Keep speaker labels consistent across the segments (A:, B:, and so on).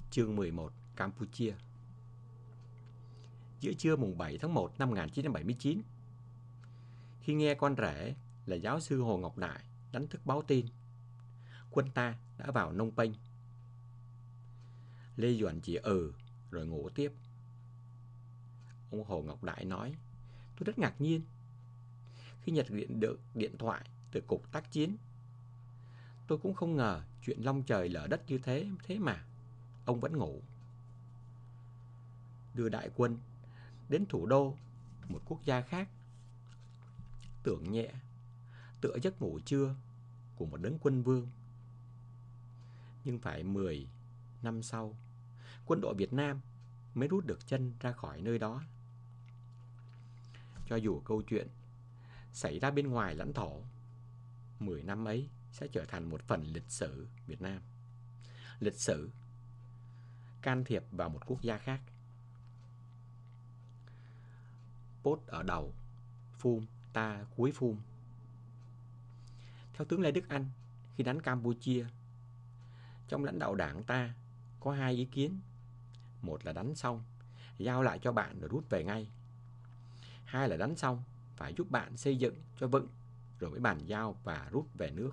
A: Chương 11: Campuchia. Giữa trưa mùng 7 tháng 1 năm 1979, khi nghe con rể là giáo sư Hồ Ngọc Đại đánh thức báo tin quân ta đã vào Phnom Penh, Lê Duẩn chỉ rồi ngủ tiếp. Ông Hồ Ngọc Đại nói: "Tôi rất ngạc nhiên khi nhận được điện thoại từ cục tác chiến. Tôi cũng không ngờ chuyện long trời lở đất như thế mà ông vẫn ngủ." Đưa đại quân đến thủ đô một quốc gia khác, tưởng nhẹ tựa giấc ngủ trưa của một đấng quân vương. Nhưng phải 10 năm sau, quân đội Việt Nam mới rút được chân ra khỏi nơi đó. Cho dù câu chuyện xảy ra bên ngoài lãnh thổ, 10 năm ấy sẽ trở thành một phần lịch sử Việt Nam. Lịch sử can thiệp vào một quốc gia khác. Pốt ở đầu, phum ta cuối phum. Theo tướng Lê Đức Anh, khi đánh Campuchia, trong lãnh đạo đảng ta có hai ý kiến. Một là đánh xong, giao lại cho bạn rồi rút về ngay. Hai là đánh xong, phải giúp bạn xây dựng cho vững, rồi mới bàn giao và rút về nước.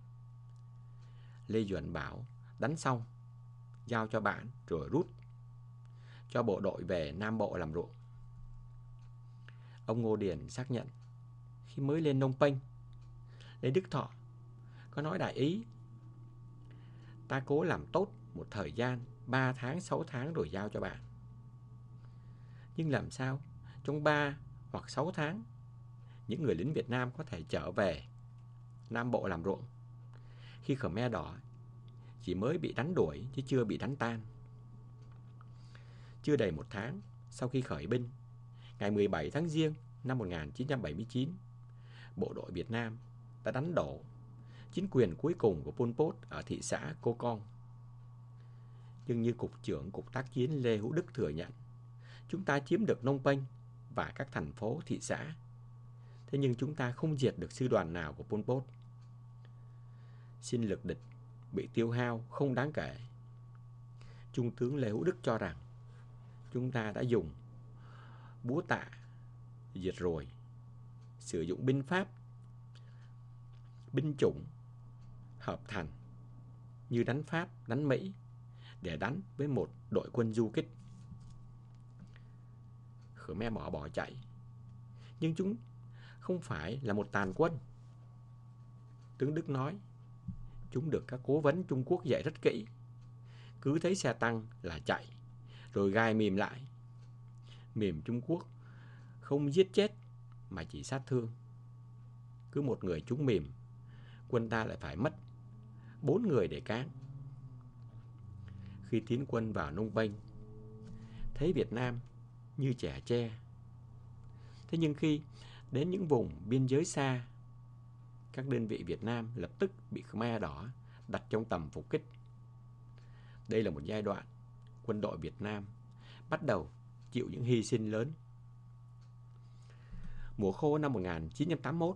A: Lê Duẩn bảo đánh xong, giao cho bạn rồi rút, cho bộ đội về Nam Bộ làm ruộng. Ông Ngô Điền xác nhận khi mới lên Phnom Penh, Lê Đức Thọ có nói đại ý: "Ta cố làm tốt một thời gian 3 tháng 6 tháng rồi giao cho bạn." Nhưng làm sao trong 3 hoặc 6 tháng những người lính Việt Nam có thể trở về Nam Bộ làm ruộng, khi Khmer Đỏ chỉ mới bị đánh đuổi chứ chưa bị đánh tan? Chưa đầy 1 tháng sau khi khởi binh, ngày 17 tháng Giêng năm 1979, bộ đội Việt Nam đã đánh đổ chính quyền cuối cùng của Pol Pot ở thị xã Cô Con. Nhưng như Cục trưởng Cục Tác chiến Lê Hữu Đức thừa nhận, chúng ta chiếm được Phnom Penh và các thành phố thị xã. Thế nhưng chúng ta không diệt được sư đoàn nào của Pol Pot. Sinh lực địch bị tiêu hao không đáng kể. Trung tướng Lê Hữu Đức cho rằng chúng ta đã dùng búa tạ diệt rồi, sử dụng binh pháp, binh chủng hợp thành như đánh Pháp, đánh Mỹ để đánh với một đội quân du kích. Khmer bỏ chạy, nhưng chúng không phải là một tàn quân. Tướng Đức nói chúng được các cố vấn Trung Quốc dạy rất kỹ. Cứ thấy xe tăng là chạy, rồi gài mìn lại. Mìn Trung Quốc không giết chết mà chỉ sát thương. Cứ một người trúng mìn, quân ta lại phải mất 4 người để cán. Khi tiến quân vào Phnom Penh, thấy Việt Nam như trẻ tre. Thế nhưng khi đến những vùng biên giới xa, các đơn vị Việt Nam lập tức bị Khmer Đỏ đặt trong tầm phục kích. Đây là một giai đoạn quân đội Việt Nam bắt đầu chịu những hy sinh lớn. Mùa khô năm 1981,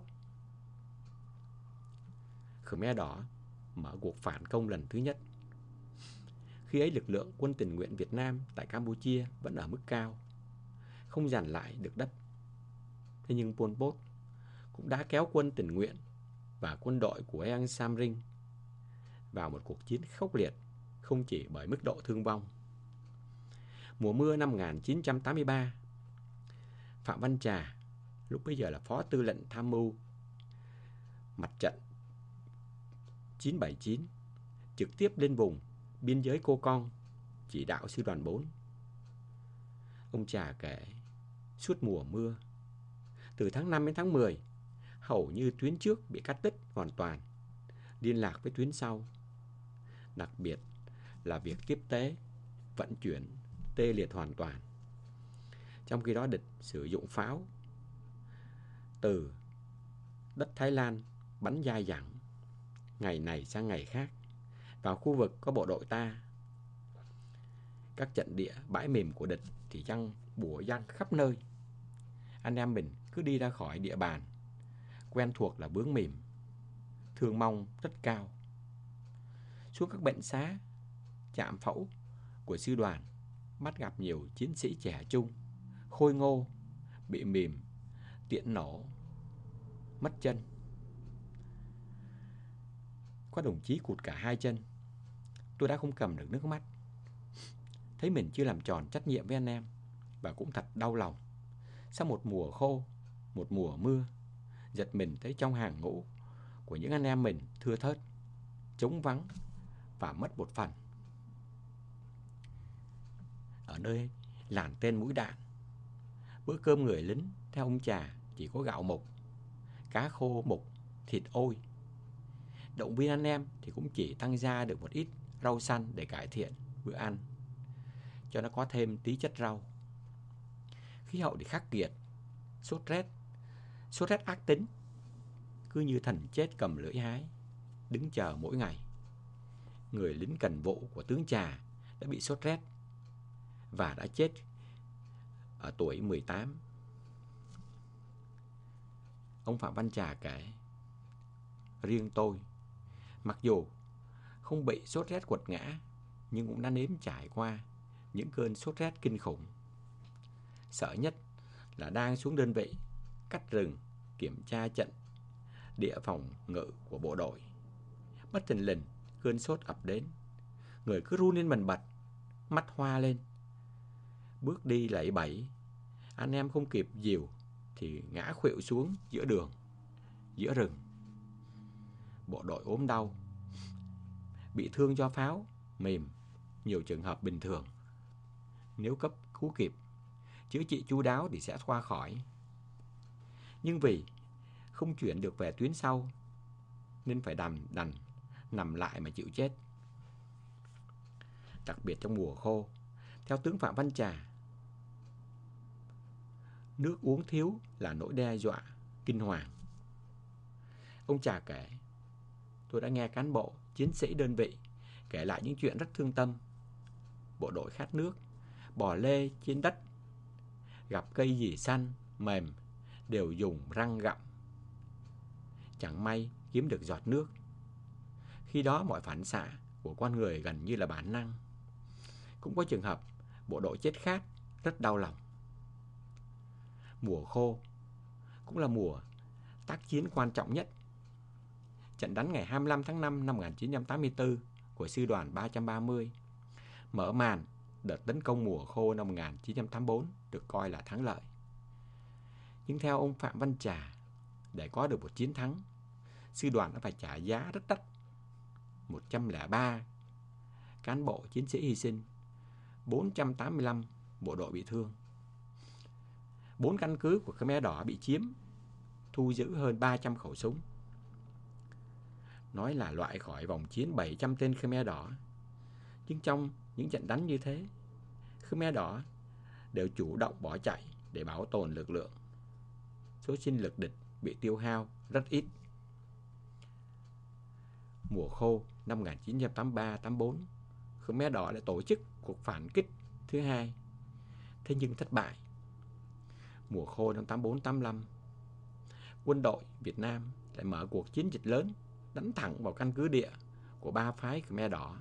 A: Khmer Đỏ mở cuộc phản công lần thứ nhất. Khi ấy lực lượng quân tình nguyện Việt Nam tại Campuchia vẫn ở mức cao, không giành lại được đất. Thế nhưng Pol Pot cũng đã kéo quân tình nguyện và quân đội của Ieng Sam Ring vào một cuộc chiến khốc liệt, không chỉ bởi mức độ thương vong. Mùa mưa năm 1983, Phạm Văn Trà, lúc bấy giờ là Phó Tư lệnh Tham mưu Mặt trận 979, trực tiếp lên vùng biên giới Cô Con chỉ đạo sư đoàn 4. Ông Trà kể suốt mùa mưa, từ tháng 5 đến tháng 10, hầu như tuyến trước bị cắt đứt hoàn toàn, liên lạc với tuyến sau. Đặc biệt là việc tiếp tế, vận chuyển tê liệt hoàn toàn. Trong khi đó địch sử dụng pháo từ đất Thái Lan bắn dai dẳng, ngày này sang ngày khác, vào khu vực có bộ đội ta. Các trận địa bãi mìn của địch thì bùa giăng khắp nơi. Anh em mình cứ đi ra khỏi địa bàn quen thuộc là bướng mìn, thương vong rất cao. Xuống các bệnh xá, trạm phẫu của sư đoàn bắt gặp nhiều chiến sĩ trẻ trung, khôi ngô, bị mìm, tiễn nổ, mất chân. Có đồng chí cụt cả hai chân. Tôi đã không cầm được nước mắt. Thấy mình chưa làm tròn trách nhiệm với anh em, và cũng thật đau lòng. Sau một mùa khô, một mùa mưa, giật mình thấy trong hàng ngũ của những anh em mình thưa thớt, trống vắng và mất một phần. Ở nơi làn tên mũi đạn, bữa cơm người lính theo ông Trà chỉ có gạo mục, cá khô mục, thịt ôi. Động viên anh em thì cũng chỉ tăng ra được một ít rau xanh để cải thiện bữa ăn, cho nó có thêm tí chất rau. Khí hậu thì khắc nghiệt, sốt rét ác tính, cứ như thần chết cầm lưỡi hái, đứng chờ mỗi ngày. Người lính cần vụ của tướng Trà đã bị sốt rét và đã chết ở tuổi 18. Ông Phạm Văn Trà kể, riêng tôi, mặc dù không bị sốt rét quật ngã, nhưng cũng đã nếm trải qua những cơn sốt rét kinh khủng. Sợ nhất là đang xuống đơn vị cắt rừng kiểm tra trận địa phòng ngự của bộ đội. Bất thình lình cơn sốt ập đến, người cứ run lên bần bật, mắt hoa lên, bước đi lẩy bẩy. Anh em không kịp dìu thì ngã khuỵu xuống giữa đường, giữa rừng. Bộ đội ốm đau, bị thương do pháo, mềm, nhiều trường hợp bình thường. Nếu cấp cứu kịp, chữa trị chu đáo thì sẽ qua khỏi. Nhưng vì không chuyển được về tuyến sau, nên phải đành nằm lại mà chịu chết. Đặc biệt trong mùa khô, theo tướng Phạm Văn Trà, nước uống thiếu là nỗi đe dọa kinh hoàng. Ông Trà kể, tôi đã nghe cán bộ, chiến sĩ đơn vị kể lại những chuyện rất thương tâm. Bộ đội khát nước, bò lê trên đất, gặp cây gì xanh, mềm, đều dùng răng gặm. Chẳng may kiếm được giọt nước. Khi đó mọi phản xạ của con người gần như là bản năng. Cũng có trường hợp bộ đội chết khát, rất đau lòng. Mùa khô cũng là mùa tác chiến quan trọng nhất. Trận đánh ngày 25 tháng 5 năm 1984 của sư đoàn 330 mở màn đợt tấn công mùa khô năm 1984 được coi là thắng lợi. Nhưng theo ông Phạm Văn Trà, để có được một chiến thắng, sư đoàn đã phải trả giá rất đắt. 103 cán bộ chiến sĩ hy sinh, 485 bộ đội bị thương. 4 căn cứ của Khmer Đỏ bị chiếm, thu giữ hơn 300 khẩu súng. Nói là loại khỏi vòng chiến 700 tên Khmer Đỏ. Nhưng trong những trận đánh như thế, Khmer Đỏ đều chủ động bỏ chạy để bảo tồn lực lượng. Số sinh lực địch bị tiêu hao rất ít. Mùa khô năm 1983-84, Khmer Đỏ đã tổ chức cuộc phản kích thứ hai, thế nhưng thất bại. Mùa khô năm 84-85, quân đội Việt Nam lại mở cuộc chiến dịch lớn, đánh thẳng vào căn cứ địa của ba phái Khmer Đỏ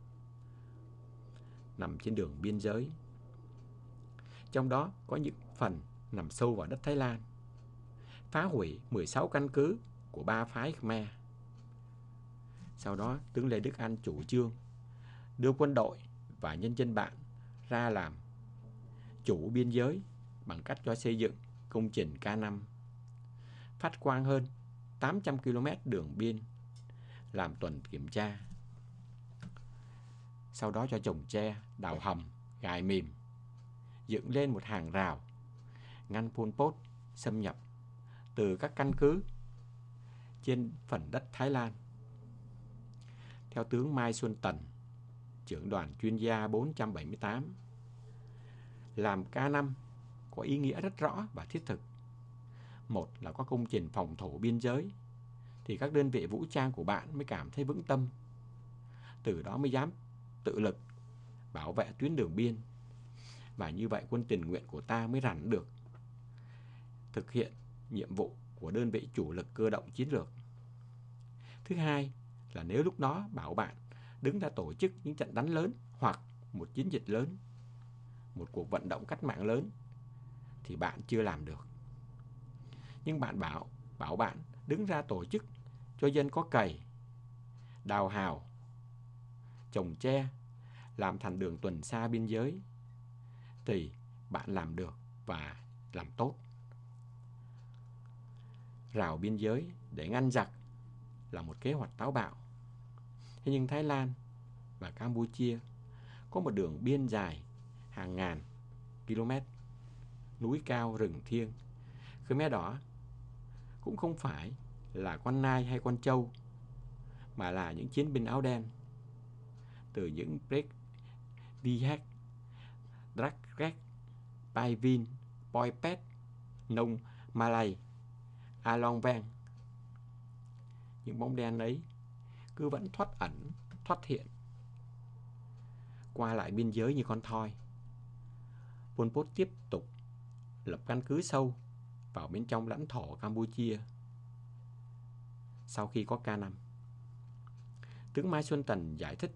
A: nằm trên đường biên giới. Trong đó có những phần nằm sâu vào đất Thái Lan, phá hủy 16 căn cứ của ba phái Khmer. Sau đó, tướng Lê Đức Anh chủ trương đưa quân đội và nhân dân bạn ra làm chủ biên giới bằng cách cho xây dựng công trình K5, phát quang hơn 800 km đường biên, làm tuần kiểm tra. Sau đó cho trồng tre, đào hầm, gài mìn, dựng lên một hàng rào, ngăn Pol Pot xâm nhập từ các căn cứ trên phần đất Thái Lan. Theo tướng Mai Xuân Tần, trưởng đoàn chuyên gia 478, làm K5 có ý nghĩa rất rõ và thiết thực. Một là có công trình phòng thủ biên giới, thì các đơn vị vũ trang của bạn mới cảm thấy vững tâm. Từ đó mới dám tự lực bảo vệ tuyến đường biên. Và như vậy quân tình nguyện của ta mới rảnh được thực hiện nhiệm vụ của đơn vị chủ lực cơ động chiến lược. Thứ hai là nếu lúc đó bảo bạn đứng ra tổ chức những trận đánh lớn hoặc một chiến dịch lớn, một cuộc vận động cách mạng lớn thì bạn chưa làm được. Nhưng bạn bảo bạn đứng ra tổ chức cho dân có cày, đào hào, trồng tre, làm thành đường tuần xa biên giới thì bạn làm được và làm tốt. Rào biên giới để ngăn giặc là một kế hoạch táo bạo. Thế nhưng Thái Lan và Campuchia có một đường biên dài hàng ngàn km, núi cao rừng thiêng. Khmer Đỏ cũng không phải là con nai hay con trâu, mà là những chiến binh áo đen. Từ những Brek Vihet, Drakret, Paivin, Poipet, Nông Malay, Along Vang. Những bóng đen ấy cứ vẫn thoát ẩn, thoát hiện, qua lại biên giới như con thoi. Pol Pot tiếp tục lập căn cứ sâu vào bên trong lãnh thổ Campuchia. Sau khi có K5, tướng Mai Xuân Tần giải thích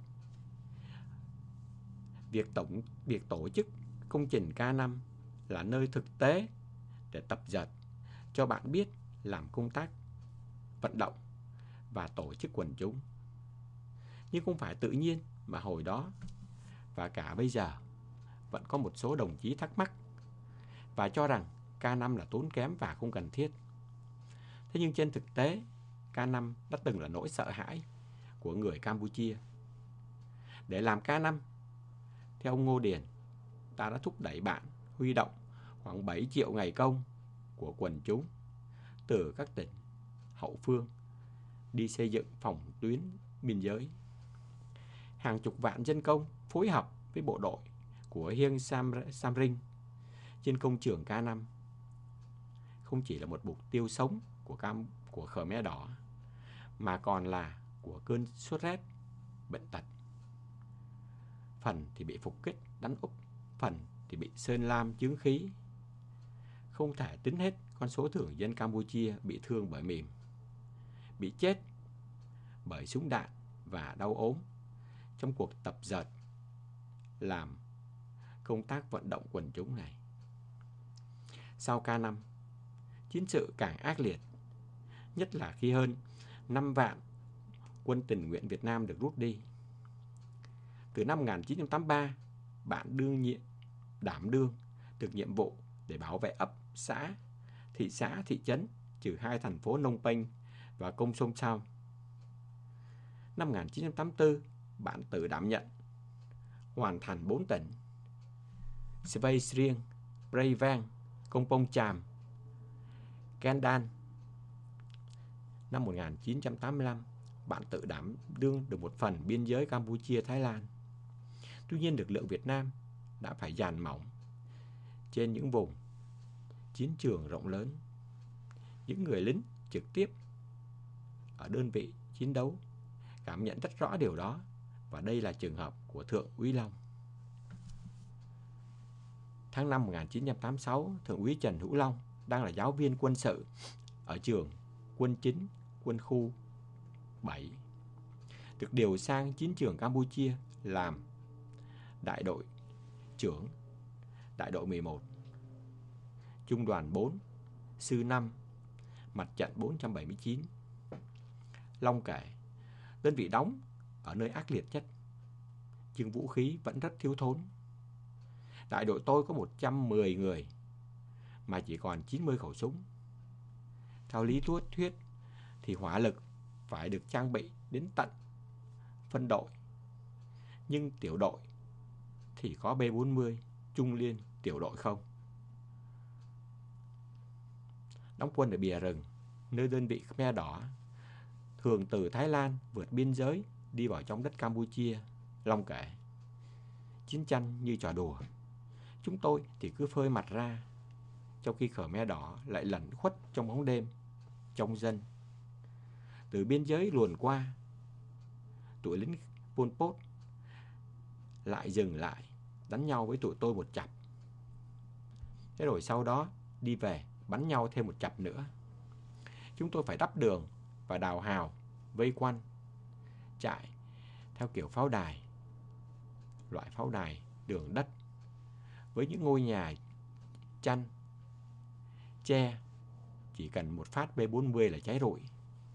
A: việc tổ chức công trình K5 là nơi thực tế để tập dượt cho bạn biết làm công tác vận động và tổ chức quần chúng. Nhưng không phải tự nhiên mà hồi đó và cả bây giờ vẫn có một số đồng chí thắc mắc và cho rằng K5 là tốn kém và không cần thiết. Thế nhưng trên thực tế, K5 đã từng là nỗi sợ hãi của người Campuchia. Để làm K5, theo ông Ngô Điền, ta đã thúc đẩy bạn huy động khoảng 7 triệu ngày công của quần chúng từ các tỉnh hậu phương đi xây dựng phòng tuyến biên giới. Hàng chục vạn dân công phối hợp với bộ đội của Hieng Samring trên công trường K5 không chỉ là một mục tiêu sống của Khmer Đỏ, mà còn là của cơn sốt rét, bệnh tật. Phần thì bị phục kích, đánh úp, phần thì bị sơn lam chướng khí. Không thể tính hết con số thường dân Campuchia bị thương bởi mìn, bị chết bởi súng đạn và đau ốm trong cuộc tập dượt làm công tác vận động quần chúng này. Sau K5, chiến sự càng ác liệt, nhất là khi hơn 5 vạn quân tình nguyện Việt Nam được rút đi. Từ năm 1983, bạn đảm đương được nhiệm vụ để bảo vệ ấp, xã, thị xã, thị trấn, trừ 2 thành phố Phnom Penh và Công Som Sao. Năm 1984, bạn tự đảm nhận hoàn thành 4 tỉnh Svay Rieng, Prey Vang, Công Pong Cham, Kandan. Năm 1985, bạn tự đảm đương được một phần biên giới Campuchia-Thái Lan. Tuy nhiên, lực lượng Việt Nam đã phải dàn mỏng trên những vùng chiến trường rộng lớn. Những người lính trực tiếp ở đơn vị chiến đấu cảm nhận rất rõ điều đó, và đây là trường hợp của Thượng úy Long. Tháng 5 1986, Thượng úy Trần Hữu Long đang là giáo viên quân sự ở trường Quân chính Quân khu 7, được điều sang chiến trường Campuchia làm đại đội trưởng đại đội 11, trung đoàn 4, sư 5, mặt trận 479. Long kể, đơn vị đóng ở nơi ác liệt nhất, nhưng vũ khí vẫn rất thiếu thốn. Đại đội tôi có 110 người mà chỉ còn 90 khẩu súng. Theo lý thuyết thì hỏa lực phải được trang bị đến tận phân đội, nhưng tiểu đội thì có B40, trung liên, tiểu đội không. Đóng quân ở bìa rừng, nơi đơn vị Khmer Đỏ thường từ Thái Lan vượt biên giới đi vào trong đất Campuchia. Long kể, chiến tranh như trò đùa, chúng tôi thì cứ phơi mặt ra, trong khi Khmer Đỏ lại lẩn khuất trong bóng đêm, trong dân. Từ biên giới luồn qua, tụi lính Pol Pot lại dừng lại đánh nhau với tụi tôi một chặp. Thế rồi sau đó đi về bắn nhau thêm một chặp nữa. Chúng tôi phải đắp đường và đào hào, vây quanh trại theo kiểu pháo đài. loại pháo đài đường đất với những ngôi nhà chăn tre chỉ cần một phát B-40 là cháy rụi.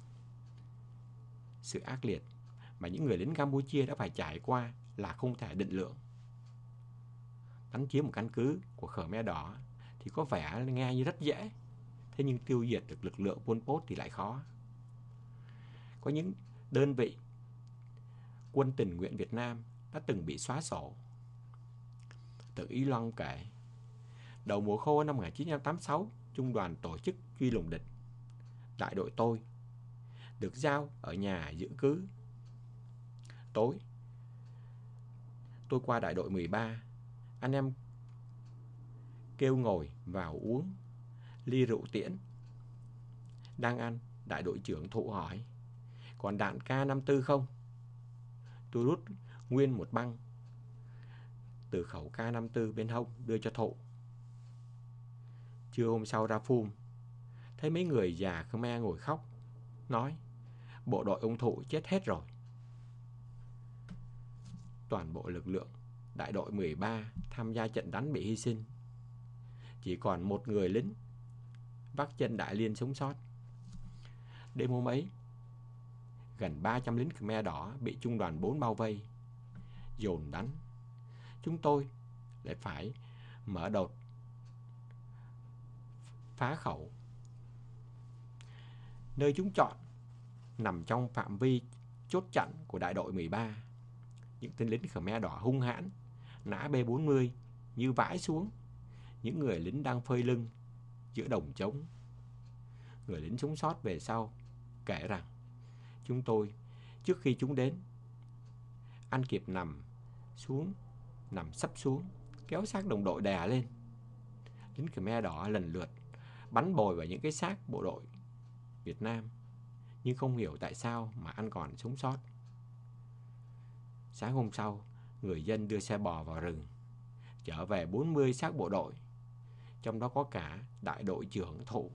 A: Sự ác liệt mà những người lính Campuchia đã phải trải qua là không thể định lượng. Đánh chiếm một căn cứ của Khmer Đỏ thì có vẻ nghe như rất dễ, thế nhưng tiêu diệt được lực lượng Pol Pot thì lại khó. Có những đơn vị quân tình nguyện Việt Nam đã từng bị xóa sổ. Thượng úy Long kể, đầu mùa khô năm 1986, trung đoàn tổ chức truy lùng địch. Đại đội tôi được giao ở nhà giữ cứ. Tối, tôi qua đại đội 13, anh em kêu ngồi vào uống ly rượu tiễn. Đang ăn, đại đội trưởng Thụ hỏi, còn đạn K54 không? Tôi rút nguyên một băng từ khẩu K54 bên hông đưa cho Thụ. Trưa hôm sau ra phum, thấy mấy người già Khmer ngồi khóc, nói bộ đội ông Thụ chết hết rồi. Toàn bộ lực lượng đại đội 13 tham gia trận đánh bị hy sinh. Chỉ còn một người lính vác chân Đại Liên sống sót. Đêm hôm ấy, gần 300 lính Khmer Đỏ bị trung đoàn 4 bao vây, dồn đánh. Chúng tôi lại phải mở đột phá khẩu. Nơi chúng chọn nằm trong phạm vi chốt chặn của đại đội 13. Những tên lính Khmer Đỏ hung hãn nã B-40 như vãi xuống những người lính đang phơi lưng giữa đồng trống. Người lính sống sót về sau kể rằng chúng tôi trước khi chúng đến ăn kịp nằm sấp xuống, kéo xác đồng đội đè lên. Lính Khmer Đỏ lần lượt bắn bồi vào những cái xác bộ đội Việt Nam, nhưng không hiểu tại sao mà anh còn sống sót. Sáng hôm sau, người dân đưa xe bò vào rừng, chở về 40 xác bộ đội, trong đó có cả đại đội trưởng Thụ.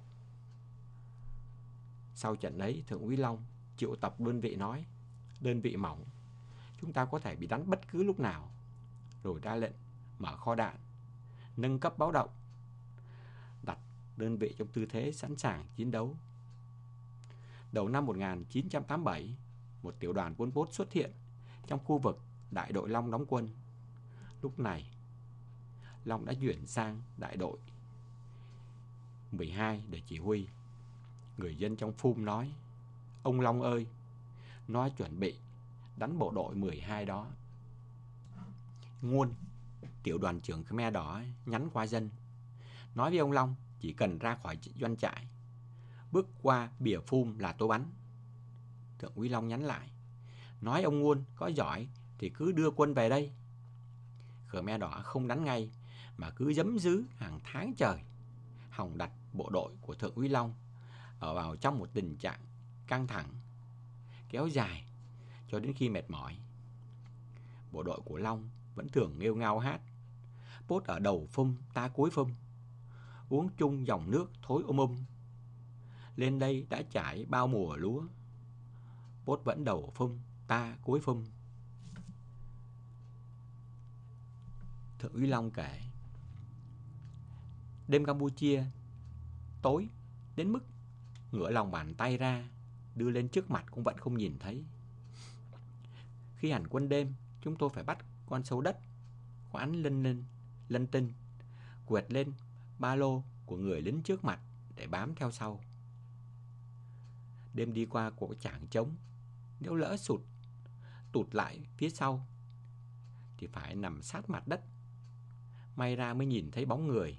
A: Sau trận ấy, Thượng úy Long triệu tập đơn vị nói, đơn vị mỏng, chúng ta có thể bị đánh bất cứ lúc nào, rồi ra lệnh mở kho đạn, nâng cấp báo động, đặt đơn vị trong tư thế sẵn sàng chiến đấu. Đầu năm 1987, một tiểu đoàn Pol Pot xuất hiện trong khu vực đại đội Long đóng quân. Lúc này, Long đã chuyển sang đại đội 12 để chỉ huy. Người dân trong phum nói, ông Long ơi, nó chuẩn bị đánh bộ đội 12 đó. Nguồn, tiểu đoàn trưởng Khmer Đỏ nhắn qua dân, nói với ông Long chỉ cần ra khỏi doanh trại, bước qua bìa phum là tôi bắn. Thượng úy Long nhắn lại, nói ông Nguồn có giỏi thì cứ đưa quân về đây. Khmer Đỏ không đánh ngay mà cứ giấm dứ hàng tháng trời, hòng đặt bộ đội của Thượng úy Long ở vào trong một tình trạng căng thẳng kéo dài cho đến khi mệt mỏi. Bộ đội của Long vẫn thường nghêu ngao hát, Pốt ở đầu phum ta cuối phum, uống chung dòng nước thối lên đây đã trải bao mùa lúa, Pốt vẫn đầu phum ta cuối phum. Thượng úy Long kể, đêm Campuchia tối đến mức ngửa lòng bàn tay ra đưa lên trước mặt cũng vẫn không nhìn thấy. Khi hành quân đêm, chúng tôi phải bắt con sâu đất khoán lân tinh, quẹt lên ba lô của người lính trước mặt để bám theo sau. Đêm đi qua cổ trảng trống, nếu lỡ tụt lại phía sau thì phải nằm sát mặt đất, may ra mới nhìn thấy bóng người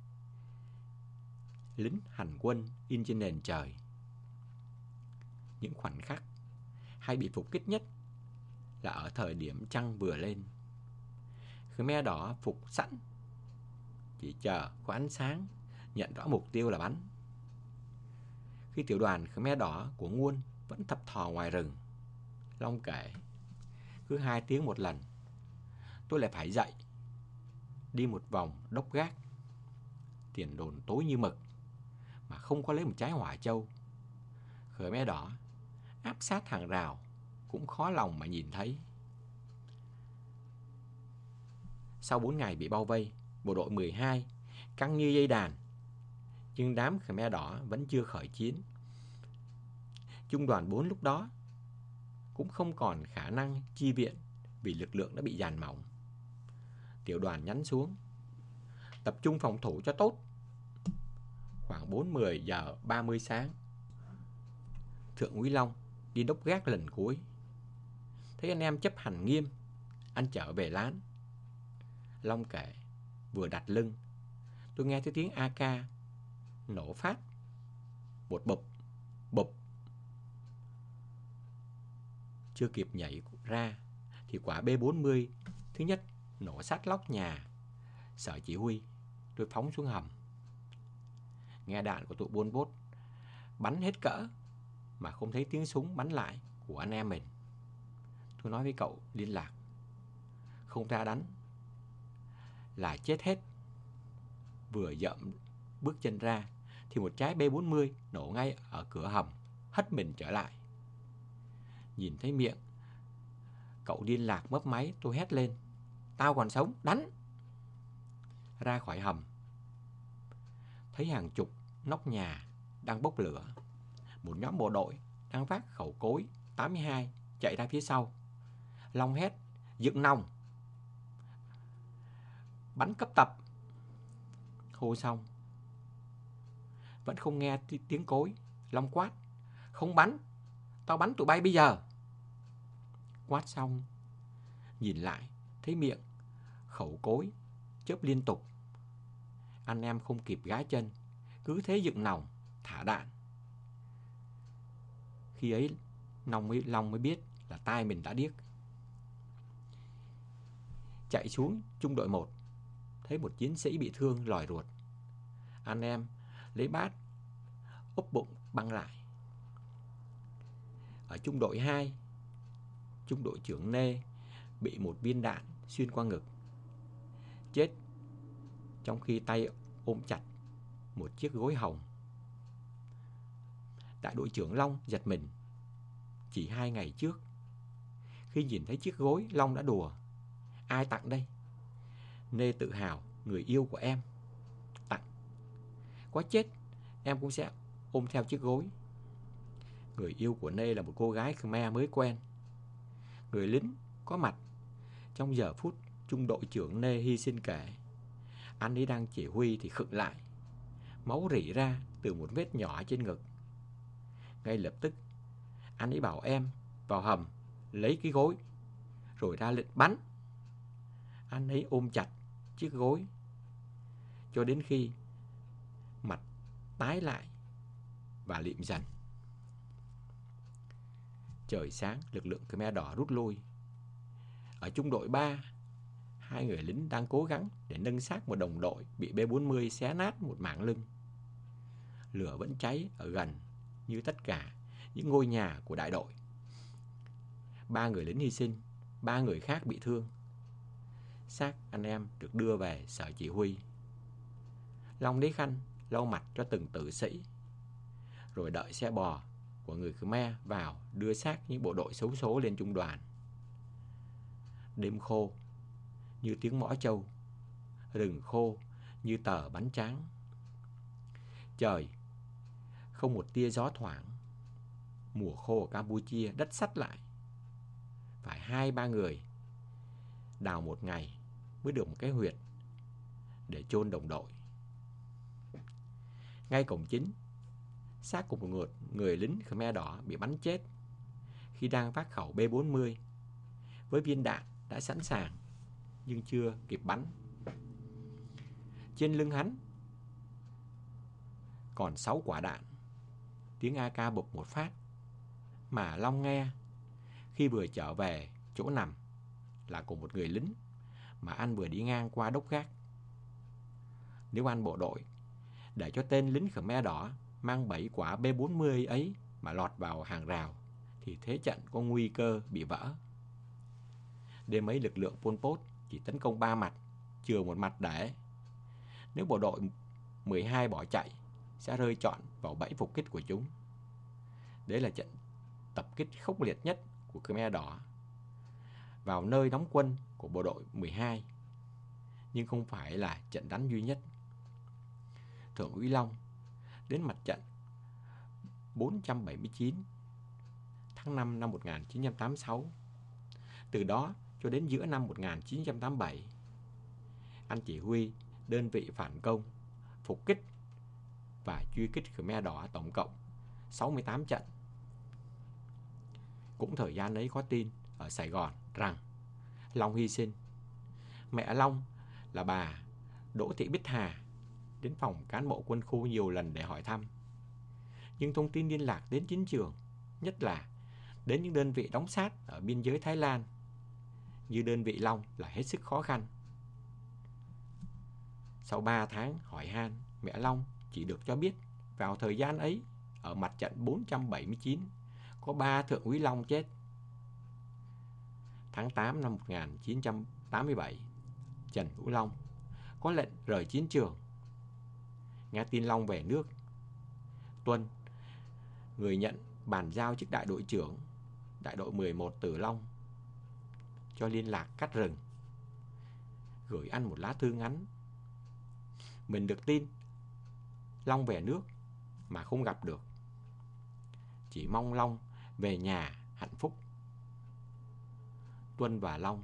A: lính hành quân in trên nền trời. Những khoảnh khắc hay bị phục kích nhất là ở thời điểm trăng vừa lên. Khmer Đỏ phục sẵn, chỉ chờ có ánh sáng, nhận rõ mục tiêu là bắn. Khi tiểu đoàn Khmer Đỏ của Nguồn vẫn thập thò ngoài rừng, Long kể, cứ 2 tiếng một lần, tôi lại phải dậy, đi một vòng đốc gác. Tiền đồn tối như mực, mà không có lấy một trái hỏa châu. Khmer Đỏ áp sát hàng rào, cũng khó lòng mà nhìn thấy. Sau 4 ngày bị bao vây, bộ đội 12 căng như dây đàn, nhưng đám Khmer Đỏ vẫn chưa khởi chiến. Trung đoàn 4 lúc đó cũng không còn khả năng chi viện vì lực lượng đã bị dàn mỏng. Tiểu đoàn nhắn xuống: tập trung phòng thủ cho tốt. Khoảng 4-10 giờ 30 sáng, Thượng úy Long đi đốc gác lần cuối. Thấy anh em chấp hành nghiêm, anh trở về lán. Long kể: vừa đặt lưng, tôi nghe thấy tiếng AK nổ phát. Một bụp, bụp. Chưa kịp nhảy ra thì quả B40 thứ nhất nổ sát lóc nhà sở chỉ huy. Tôi phóng xuống hầm. Nghe đạn của tụi Pol Pot bắn hết cỡ mà không thấy tiếng súng bắn lại của anh em mình. Tôi nói với cậu liên lạc: không ra đánh là chết hết. Vừa dậm bước chân ra thì một trái B40 nổ ngay ở cửa hầm, hất mình trở lại. Nhìn thấy miệng cậu liên lạc mấp máy, tôi hét lên: tao còn sống, đánh! Ra khỏi hầm, thấy hàng chục nóc nhà đang bốc lửa. Một nhóm bộ đội đang vác khẩu cối 82 chạy ra phía sau. Long hét: dựng nòng, bắn cấp tập. Hô xong vẫn không nghe tiếng cối. Long quát: không bắn, tao bắn tụi bay bây giờ. Quát xong, nhìn lại thấy miệng khẩu cối chớp liên tục. Anh em không kịp gái chân, cứ thế dựng nòng thả đạn. Khi ấy Long mới biết là tai mình đã điếc. Chạy xuống trung đội 1, thấy một chiến sĩ bị thương lòi ruột. Anh em lấy bát úp bụng băng lại. Ở trung đội 2, trung đội trưởng Nê bị một viên đạn xuyên qua ngực, chết trong khi tay ôm chặt một chiếc gối hồng. Đại đội trưởng Long giật mình. Chỉ 2 ngày trước, khi nhìn thấy chiếc gối, Long đã đùa: ai tặng đây? Nê tự hào: người yêu của em tặng. Quá chết, em cũng sẽ ôm theo chiếc gối. Người yêu của Nê là một cô gái Khmer mới quen. Người lính có mặt trong giờ phút trung đội trưởng Nê hy sinh kể: anh ấy đang chỉ huy thì khựng lại, máu rỉ ra từ một vết nhỏ trên ngực. Ngay lập tức anh ấy bảo em vào hầm lấy cái gối, rồi ra lệnh bắn. Anh ấy ôm chặt chiếc gối cho đến khi mặt tái lại và lịm dần. Trời sáng, lực lượng Khmer Đỏ rút lui. Ở trung đội 3, 2 người lính đang cố gắng để nâng xác một đồng đội bị B40 xé nát một mảng lưng. Lửa vẫn cháy ở gần như tất cả những ngôi nhà của đại đội. 3 người lính hy sinh, 3 người khác bị thương. Xác anh em được đưa về sở chỉ huy. Long lấy khăn lau mặt cho từng tử sĩ, rồi đợi xe bò của người Khmer vào đưa xác những bộ đội xấu số lên trung đoàn. Đêm khô như tiếng mõ trâu, rừng khô như tờ bánh tráng. Trời không một tia gió thoảng. Mùa khô ở Campuchia đất sắt lại. Phải 2-3 người đào một ngày mới được một cái huyệt để chôn đồng đội. Ngay cổng chính, xác của một người lính Khmer Đỏ bị bắn chết khi đang vác khẩu B40 với viên đạn đã sẵn sàng nhưng chưa kịp bắn. Trên lưng hắn còn 6 quả đạn. Tiếng AK bụp một phát mà Long nghe khi vừa trở về chỗ nằm là của một người lính mà anh vừa đi ngang qua đốc gác. Nếu anh bộ đội để cho tên lính Khmer Đỏ mang 7 quả B40 ấy mà lọt vào hàng rào thì thế trận có nguy cơ bị vỡ. Đêm ấy lực lượng Pol Pot chỉ tấn công 3 mặt, chừa một mặt để nếu bộ đội 12 bỏ chạy sẽ rơi trọn vào bẫy phục kích của chúng. Đấy là trận tập kích khốc liệt nhất của Khmer Đỏ vào nơi đóng quân của bộ đội 12. nhưng không phải là trận đánh duy nhất. Thượng úy Long đến mặt trận 479 tháng 5 năm 1986. Từ đó cho đến giữa năm 1987, anh chỉ huy đơn vị phản công, phục kích và truy kích Khmer Đỏ tổng cộng 68 trận. Cũng thời gian ấy có tin ở Sài Gòn rằng Long hy sinh. Mẹ Long là bà Đỗ Thị Bích Hà đến phòng cán bộ quân khu nhiều lần để hỏi thăm. Nhưng thông tin liên lạc đến chiến trường, nhất là đến những đơn vị đóng sát ở biên giới Thái Lan như đơn vị Long, là hết sức khó khăn. Sau 3 tháng hỏi han, mẹ Long chỉ được cho biết vào thời gian ấy, ở mặt trận 479, có 3 thượng úy Long chết. Tháng 8 năm 1987, Trần Hữu Long có lệnh rời chiến trường. Nghe tin Long về nước, Tuân, người nhận bàn giao chức đại đội trưởng đại đội 11 Tử Long, cho liên lạc cắt rừng, gửi ăn một lá thư ngắn. Mình được tin Long về nước mà không gặp được, chỉ mong Long về nhà hạnh phúc. Tuân và Long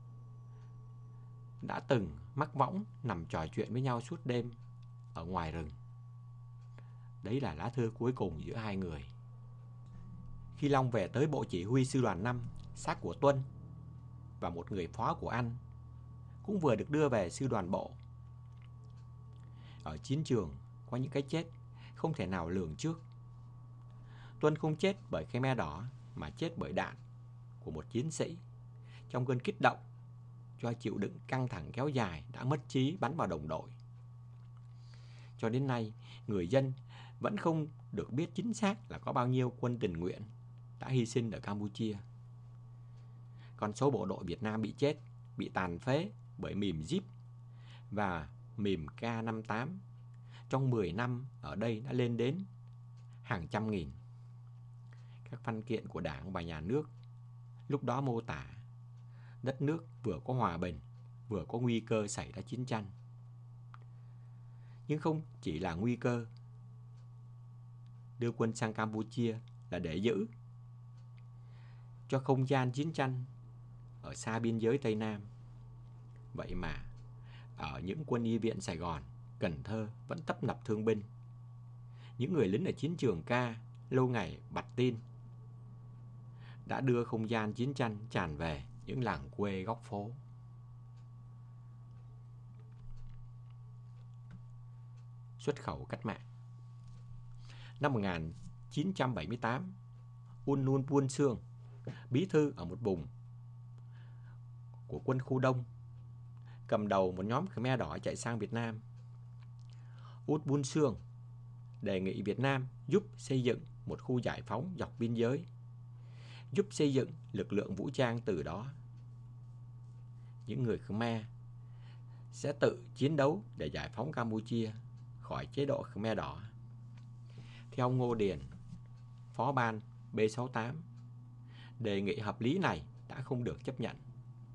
A: đã từng mắc võng nằm trò chuyện với nhau suốt đêm ở ngoài rừng. Đấy là lá thư cuối cùng giữa hai người. Khi Long về tới bộ chỉ huy sư đoàn 5, xác của Tuân và một người phó của anh cũng vừa được đưa về sư đoàn bộ. Ở chiến trường có những cái chết không thể nào lường trước. Tuân không chết bởi Khmer Đỏ mà chết bởi đạn của một chiến sĩ trong cơn kích động do chịu đựng căng thẳng kéo dài đã mất trí bắn vào đồng đội. Cho đến nay, người dân vẫn không được biết chính xác là có bao nhiêu quân tình nguyện đã hy sinh ở Campuchia. Con số bộ đội Việt Nam bị chết, bị tàn phế bởi mìn Jeep và mìn K58 trong 10 năm ở đây đã lên đến hàng trăm nghìn. Các văn kiện của Đảng và Nhà nước lúc đó mô tả đất nước vừa có hòa bình, vừa có nguy cơ xảy ra chiến tranh. Nhưng không chỉ là nguy cơ đưa quân sang Campuchia là để giữ cho không gian chiến tranh ở xa biên giới Tây Nam. Vậy mà ở những quân y viện Sài Gòn, Cần Thơ vẫn tấp nập thương binh. Những người lính ở chiến trường Ca lâu ngày bặt tin đã đưa không gian chiến tranh tràn về những làng quê góc phố. Xuất khẩu cách mạng. Năm 1978, Un Nun Buôn Sương, bí thư ở một vùng của quân khu Đông, cầm đầu một nhóm Khmer Đỏ chạy sang Việt Nam. Un Buôn Sương đề nghị Việt Nam giúp xây dựng một khu giải phóng dọc biên giới, giúp xây dựng lực lượng vũ trang từ đó. Những người Khmer sẽ tự chiến đấu để giải phóng Campuchia khỏi chế độ Khmer Đỏ. Theo ông Ngô Điền, phó ban B68, đề nghị hợp lý này đã không được chấp nhận.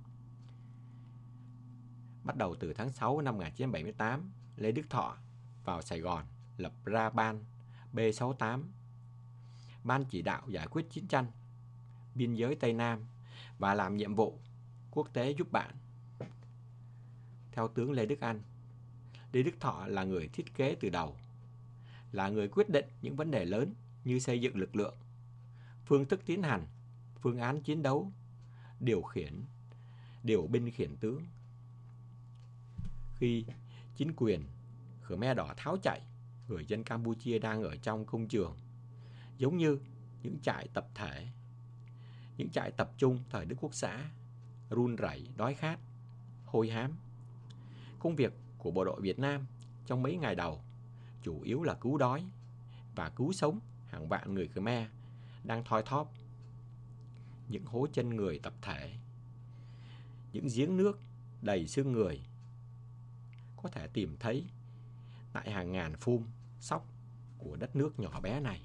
A: Bắt đầu từ tháng 6 năm 1978, Lê Đức Thọ vào Sài Gòn lập ra ban B68, ban chỉ đạo giải quyết chiến tranh biên giới Tây Nam và làm nhiệm vụ quốc tế giúp bạn. Theo tướng Lê Đức Anh, Lê Đức Thọ là người thiết kế từ đầu, là người quyết định những vấn đề lớn như xây dựng lực lượng, phương thức tiến hành, phương án chiến đấu, điều binh khiển tướng. Khi chính quyền Khmer Đỏ tháo chạy, người dân Campuchia đang ở trong công trường, giống như những trại tập thể, những trại tập trung thời Đức Quốc xã, run rẩy, đói khát, hôi hám. Công việc của bộ đội Việt Nam trong mấy ngày đầu chủ yếu là cứu đói và cứu sống hàng vạn người Khmer đang thoi thóp. Những hố chân người tập thể, những giếng nước đầy xương người có thể tìm thấy tại hàng ngàn phum sóc của đất nước nhỏ bé này.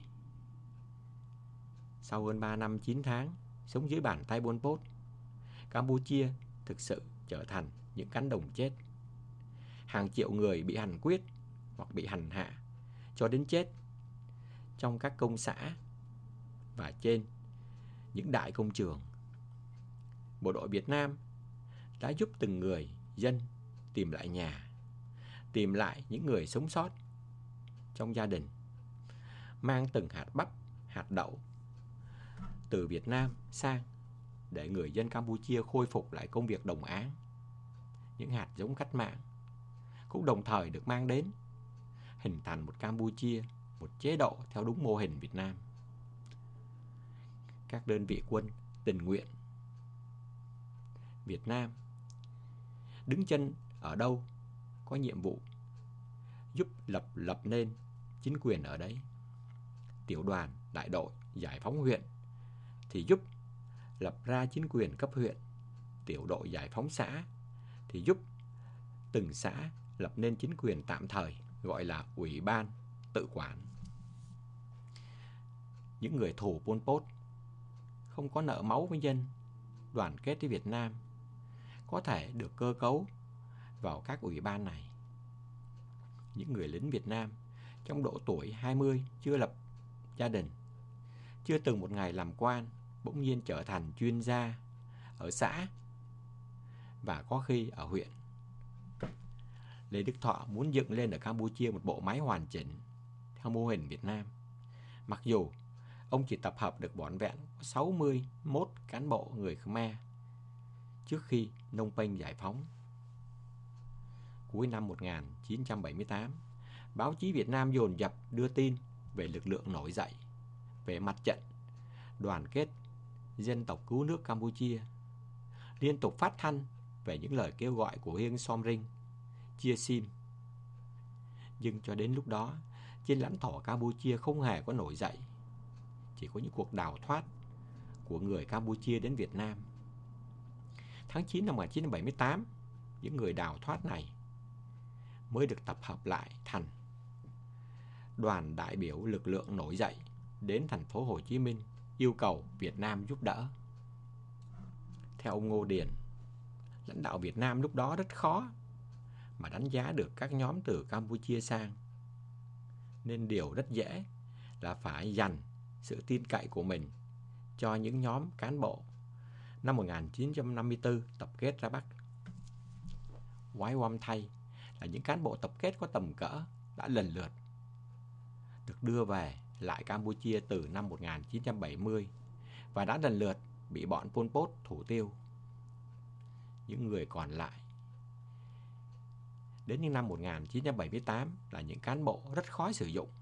A: Sau hơn 3 năm 9 tháng sống dưới bàn tay Pol Pot, Campuchia thực sự trở thành những cánh đồng chết. hàng triệu người bị hành quyết hoặc bị hành hạ cho đến chết trong các công xã và trên những đại công trường. Bộ đội Việt Nam đã giúp từng người dân tìm lại nhà, tìm lại những người sống sót trong gia đình, mang từng hạt bắp, hạt đậu từ Việt Nam sang để người dân Campuchia khôi phục lại công việc đồng áng. Những hạt giống cách mạng cũng đồng thời được mang đến, hình thành một Campuchia, một chế độ theo đúng mô hình Việt Nam. Các đơn vị quân tình nguyện Việt Nam đứng chân ở đâu có nhiệm vụ giúp lập nên chính quyền ở đấy. Tiểu đoàn, đại đội, giải phóng huyện thì giúp lập ra chính quyền cấp huyện. Tiểu đội giải phóng xã thì giúp từng xã lập nên chính quyền tạm thời, gọi là ủy ban tự quản. Những người thù Pol Pot không có nợ máu với dân, đoàn kết với Việt Nam, có thể được cơ cấu vào các ủy ban này. Những người lính Việt Nam trong độ tuổi 20 chưa lập gia đình, chưa từng một ngày làm quan, bỗng nhiên trở thành chuyên gia ở xã và có khi ở huyện. Lê Đức Thọ muốn dựng lên ở Campuchia một bộ máy hoàn chỉnh theo mô hình Việt Nam. Mặc dù ông chỉ tập hợp được vỏn vẹn 61 cán bộ người Khmer trước khi Phnom Penh giải phóng. Cuối năm 1978, báo chí Việt Nam dồn dập đưa tin về lực lượng nổi dậy, về mặt trận đoàn kết dân tộc cứu nước Campuchia, liên tục phát thanh về những lời kêu gọi của Heng Somrin, chia sim. Nhưng cho đến lúc đó, trên lãnh thổ Campuchia không hề có nổi dậy, chỉ có những cuộc đào thoát của người Campuchia đến Việt Nam. Tháng 9 năm 1978, những người đào thoát này mới được tập hợp lại thành đoàn đại biểu lực lượng nổi dậy đến thành phố Hồ Chí Minh yêu cầu Việt Nam giúp đỡ. Theo ông Ngô Điền, lãnh đạo Việt Nam lúc đó rất khó mà đánh giá được các nhóm từ Campuchia sang, nên điều rất dễ là phải dành sự tin cậy của mình cho những nhóm cán bộ năm 1954 tập kết ra Bắc. Quái oăm thay là những cán bộ tập kết có tầm cỡ đã lần lượt được đưa về lại Campuchia từ năm 1970 và đã lần lượt bị bọn Pol Pot thủ tiêu. Những người còn lại đến những năm 1978 là những cán bộ rất khó sử dụng.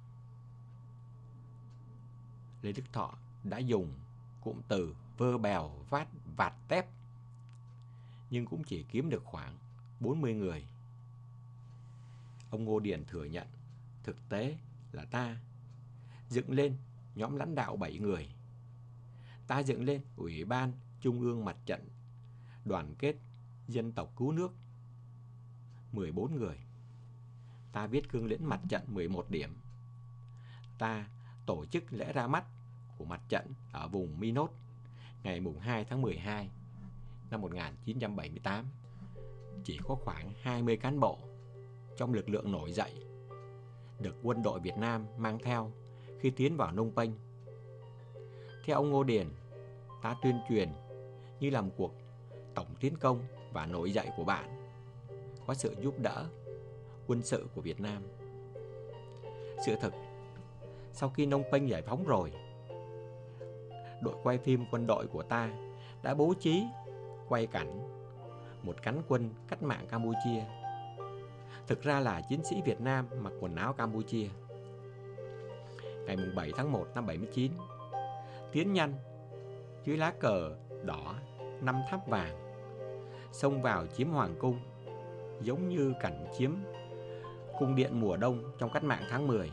A: Lê Đức Thọ đã dùng cụm từ vơ bèo vạt tép, nhưng cũng chỉ kiếm được khoảng 40 người. Ông Ngô Điền thừa nhận thực tế là ta dựng lên nhóm lãnh đạo 7 người. Ta dựng lên Ủy ban Trung ương Mặt trận Đoàn kết Dân tộc Cứu nước 14 người. Ta viết cương lĩnh mặt trận 11 điểm. Ta tổ chức lễ ra mắt của mặt trận ở vùng Minot ngày 2 tháng 12 năm 1978. Chỉ có khoảng 20 cán bộ trong lực lượng nổi dậy được quân đội Việt Nam mang theo khi tiến vào Phnom Penh. Theo ông Ngô Điền, ta tuyên truyền như là một cuộc tổng tiến công và nổi dậy của bạn, có sự giúp đỡ quân sự của Việt Nam. Sự thực, sau khi Phnom Penh giải phóng rồi, đội quay phim quân đội của ta đã bố trí quay cảnh một cánh quân cách mạng Campuchia, thực ra là chiến sĩ Việt Nam mặc quần áo Campuchia. Ngày 7 tháng 1 năm 79, tiến nhanh dưới lá cờ đỏ 5 tháp vàng, xông vào chiếm Hoàng cung, giống như cảnh chiếm cung điện mùa đông trong cách mạng tháng 10.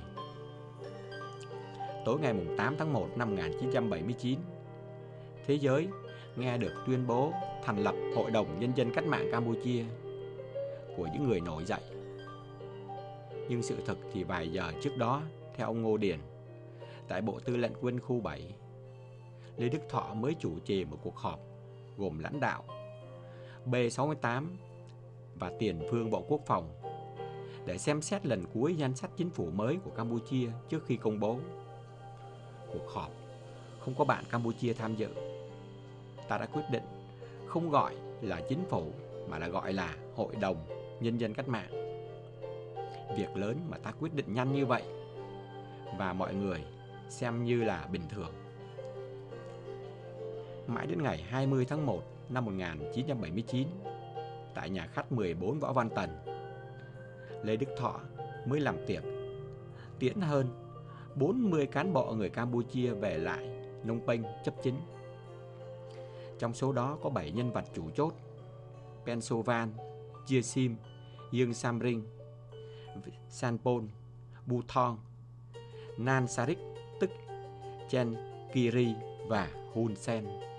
A: Tối ngày 8 tháng 1 năm 1979, thế giới nghe được tuyên bố thành lập Hội đồng Nhân dân Cách mạng Campuchia của những người nổi dậy. Nhưng sự thực thì vài giờ trước đó, theo ông Ngô Điền, tại Bộ Tư lệnh Quân khu 7, Lê Đức Thọ mới chủ trì một cuộc họp gồm lãnh đạo B68 và tiền phương Bộ Quốc phòng để xem xét lần cuối danh sách chính phủ mới của Campuchia trước khi công bố. Cuộc họp không có bạn Campuchia tham dự. Ta đã quyết định không gọi là chính phủ mà là gọi là Hội đồng Nhân dân Cách mạng. Việc lớn mà ta quyết định nhanh như vậy và mọi người xem như là bình thường. Mãi đến ngày 20 tháng 1 năm 1979, tại nhà khách 14 Võ Văn Tần, Lê Đức Thọ mới làm tiệc tiễn hơn 40 cán bộ người Campuchia về lại Phnom Penh chấp chính. Trong số đó có 7 nhân vật chủ chốt: Pensovan, Chia Sim, Dương Samring, Sanpon, Buthong, Nan Sarik tức Chen Kiri và Hun Sen.